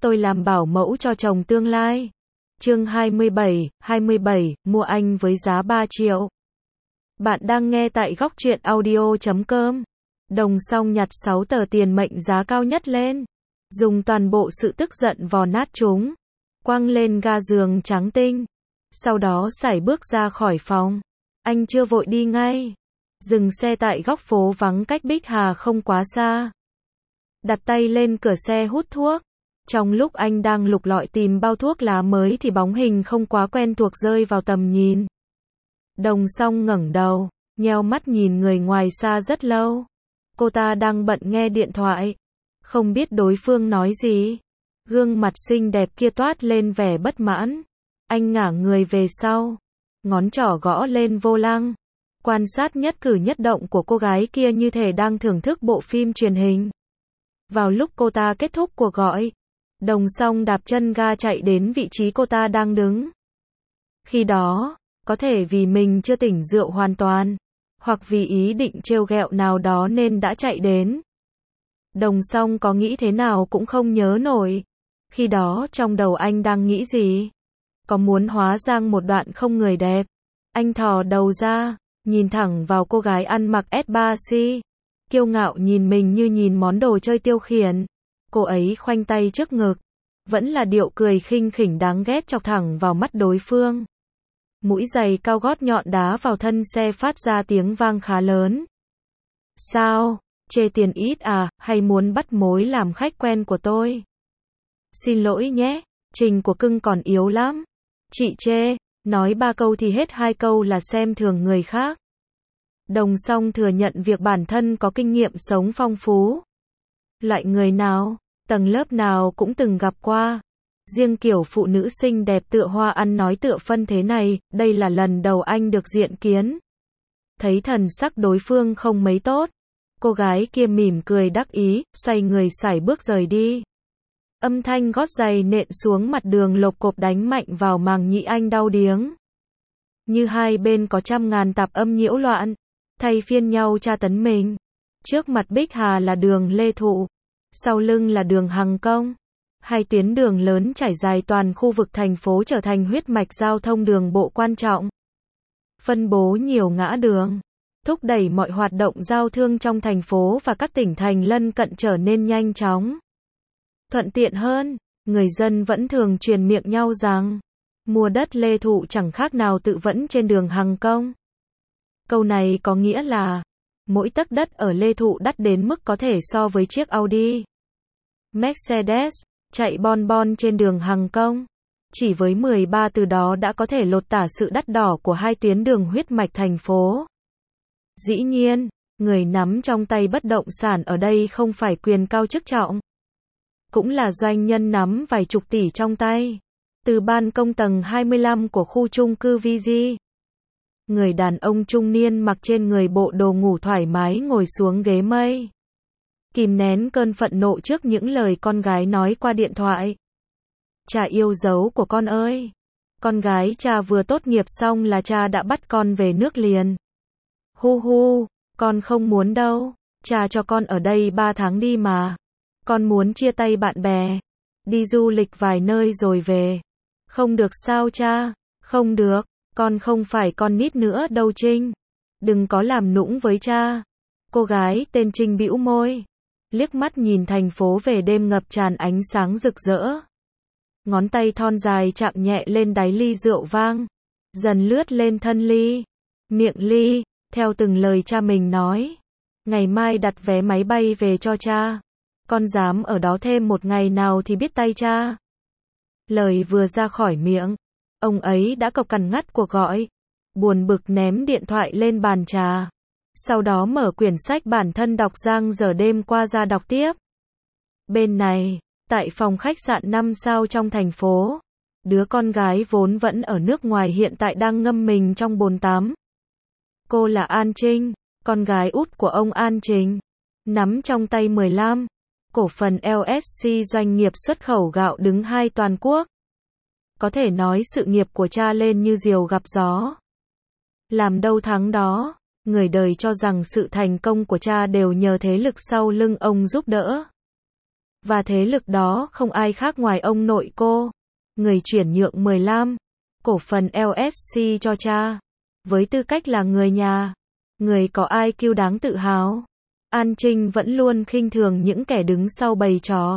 tôi làm bảo mẫu cho chồng tương lai. Chương 27, mua anh với giá 3 triệu. Bạn đang nghe tại góc truyện audio.com. Đồng Song nhặt 6 tờ tiền mệnh giá cao nhất lên. Dùng toàn bộ sự tức giận vò nát chúng. Quăng lên ga giường trắng tinh. Sau đó sải bước ra khỏi phòng. Anh chưa vội đi ngay. Dừng xe tại góc phố vắng cách Bích Hà không quá xa. Đặt tay lên cửa xe hút thuốc. Trong lúc anh đang lục lọi tìm bao thuốc lá mới thì bóng hình không quá quen thuộc rơi vào tầm nhìn. Đồng Song ngẩng đầu, nheo mắt nhìn người ngoài xa rất lâu. Cô ta đang bận nghe điện thoại. Không biết đối phương nói gì. Gương mặt xinh đẹp kia toát lên vẻ bất mãn. Anh ngả người về sau. Ngón trỏ gõ lên vô lăng. Quan sát nhất cử nhất động của cô gái kia như thể đang thưởng thức bộ phim truyền hình. Vào lúc cô ta kết thúc cuộc gọi, Đồng Song đạp chân ga chạy đến vị trí cô ta đang đứng. Khi đó, có thể vì mình chưa tỉnh rượu hoàn toàn, hoặc vì ý định trêu ghẹo nào đó nên đã chạy đến. Đồng Song có nghĩ thế nào cũng không nhớ nổi. Khi đó trong đầu anh đang nghĩ gì? Có muốn hóa giang một đoạn không người đẹp? Anh thò đầu ra, nhìn thẳng vào cô gái ăn mặc S3C. Kiêu ngạo nhìn mình như nhìn món đồ chơi tiêu khiển. Cô ấy khoanh tay trước ngực. Vẫn là điệu cười khinh khỉnh đáng ghét chọc thẳng vào mắt đối phương. Mũi giày cao gót nhọn đá vào thân xe phát ra tiếng vang khá lớn. Sao? Chê tiền ít à, hay muốn bắt mối làm khách quen của tôi? Xin lỗi nhé, trình của cưng còn yếu lắm. Chị chê, nói 3 câu thì hết 2 câu là xem thường người khác. Đồng Song thừa nhận việc bản thân có kinh nghiệm sống phong phú. Loại người nào, tầng lớp nào cũng từng gặp qua. Riêng kiểu phụ nữ xinh đẹp tựa hoa ăn nói tựa phân thế này, đây là lần đầu anh được diện kiến. Thấy thần sắc đối phương không mấy tốt. Cô gái kia mỉm cười đắc ý, xoay người sải bước rời đi. Âm thanh gót giày nện xuống mặt đường lộp cộp đánh mạnh vào màng nhĩ anh đau điếng. Như hai bên có trăm ngàn tạp âm nhiễu loạn, thay phiên nhau tra tấn mình. Trước mặt Bích Hà là đường Lê Thụ, sau lưng là đường Hằng Công. Hai tuyến đường lớn trải dài toàn khu vực thành phố trở thành huyết mạch giao thông đường bộ quan trọng. Phân bố nhiều ngã đường, thúc đẩy mọi hoạt động giao thương trong thành phố và các tỉnh thành lân cận trở nên nhanh chóng. Thuận tiện hơn, người dân vẫn thường truyền miệng nhau rằng, mua đất Lê Thụ chẳng khác nào tự vẫn trên đường Hằng Công. Câu này có nghĩa là, mỗi tấc đất ở Lê Thụ đắt đến mức có thể so với chiếc Audi, Mercedes, chạy bon bon trên đường Hằng Công. Chỉ với 13 từ đó đã có thể lột tả sự đắt đỏ của hai tuyến đường huyết mạch thành phố. Dĩ nhiên, người nắm trong tay bất động sản ở đây không phải quyền cao chức trọng. Cũng là doanh nhân nắm vài chục tỷ trong tay. Từ ban công tầng 25 của khu chung cư VG. Người đàn ông trung niên mặc trên người bộ đồ ngủ thoải mái ngồi xuống ghế mây. Kìm nén cơn phẫn nộ trước những lời con gái nói qua điện thoại. Cha yêu dấu của con ơi. Con gái cha vừa tốt nghiệp xong là cha đã bắt con về nước liền. Hu hu, con không muốn đâu. Cha cho con ở đây 3 tháng đi mà. Con muốn chia tay bạn bè. Đi du lịch vài nơi rồi về. Không được sao cha? Không được, con không phải con nít nữa đâu Trinh. Đừng có làm nũng với cha. Cô gái tên Trinh bĩu môi. Liếc mắt nhìn thành phố về đêm ngập tràn ánh sáng rực rỡ. Ngón tay thon dài chạm nhẹ lên đáy ly rượu vang. Dần lướt lên thân ly. Miệng ly, theo từng lời cha mình nói. Ngày mai đặt vé máy bay về cho cha. Con dám ở đó thêm một ngày nào thì biết tay cha. Lời vừa ra khỏi miệng, ông ấy đã cộc cằn ngắt cuộc gọi. Buồn bực ném điện thoại lên bàn trà. Sau đó mở quyển sách bản thân đọc giang dở đêm qua ra đọc tiếp. Bên này, tại phòng khách sạn 5 sao trong thành phố, đứa con gái vốn vẫn ở nước ngoài hiện tại đang ngâm mình trong bồn tắm. Cô là An Trinh, con gái út của ông An Trình. Nắm trong tay 15 cổ phần LSC doanh nghiệp xuất khẩu gạo đứng 2 toàn quốc. Có thể nói sự nghiệp của cha lên như diều gặp gió. Làm đâu thắng đó, người đời cho rằng sự thành công của cha đều nhờ thế lực sau lưng ông giúp đỡ. Và thế lực đó không ai khác ngoài ông nội cô. Người chuyển nhượng 15 cổ phần LSC cho cha. Với tư cách là người nhà, người có IQ đáng tự hào, An Trinh vẫn luôn khinh thường những kẻ đứng sau bày trò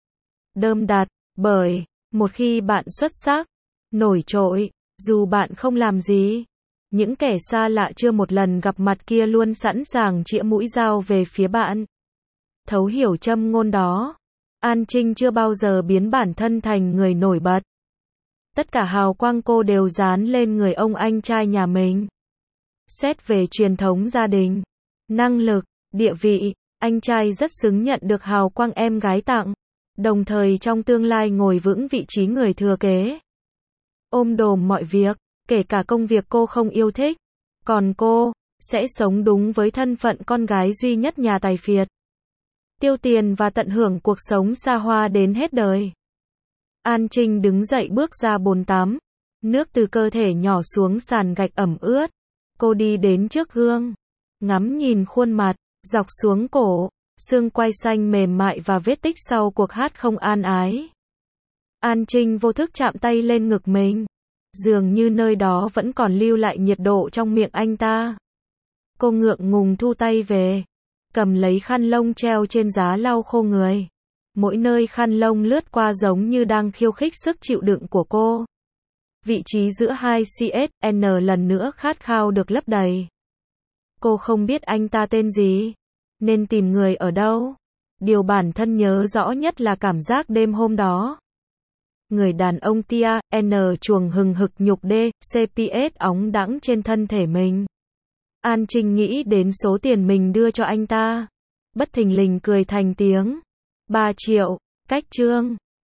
đơm đặt, bởi một khi bạn xuất sắc, nổi trội, dù bạn không làm gì, những kẻ xa lạ chưa một lần gặp mặt kia luôn sẵn sàng chĩa mũi dao về phía bạn. Thấu hiểu châm ngôn đó, An Trinh chưa bao giờ biến bản thân thành người nổi bật. Tất cả hào quang cô đều dán lên người ông anh trai nhà mình. Xét về truyền thống gia đình, năng lực, địa vị, anh trai rất xứng nhận được hào quang em gái tặng, đồng thời trong tương lai ngồi vững vị trí người thừa kế. Ôm đồm mọi việc, kể cả công việc cô không yêu thích, còn cô sẽ sống đúng với thân phận con gái duy nhất nhà tài phiệt. Tiêu tiền và tận hưởng cuộc sống xa hoa đến hết đời. An Trinh đứng dậy bước ra bồn tắm, nước từ cơ thể nhỏ xuống sàn gạch ẩm ướt. Cô đi đến trước gương, ngắm nhìn khuôn mặt, dọc xuống cổ, xương quai xanh mềm mại và vết tích sau cuộc hát không an ái. An Trinh vô thức chạm tay lên ngực mình, dường như nơi đó vẫn còn lưu lại nhiệt độ trong miệng anh ta. Cô ngượng ngùng thu tay về, cầm lấy khăn lông treo trên giá lau khô người. Mỗi nơi khăn lông lướt qua giống như đang khiêu khích sức chịu đựng của cô. Vị trí giữa hai CSN lần nữa khát khao được lấp đầy. Cô không biết anh ta tên gì, nên tìm người ở đâu. Điều bản thân nhớ rõ nhất là cảm giác đêm hôm đó. Người đàn ông tia, chuồng hừng hực nhục đê, CPS óng đãng trên thân thể mình. An Trinh nghĩ đến số tiền mình đưa cho anh ta. Bất thình lình cười thành tiếng. 3 triệu, cách chương.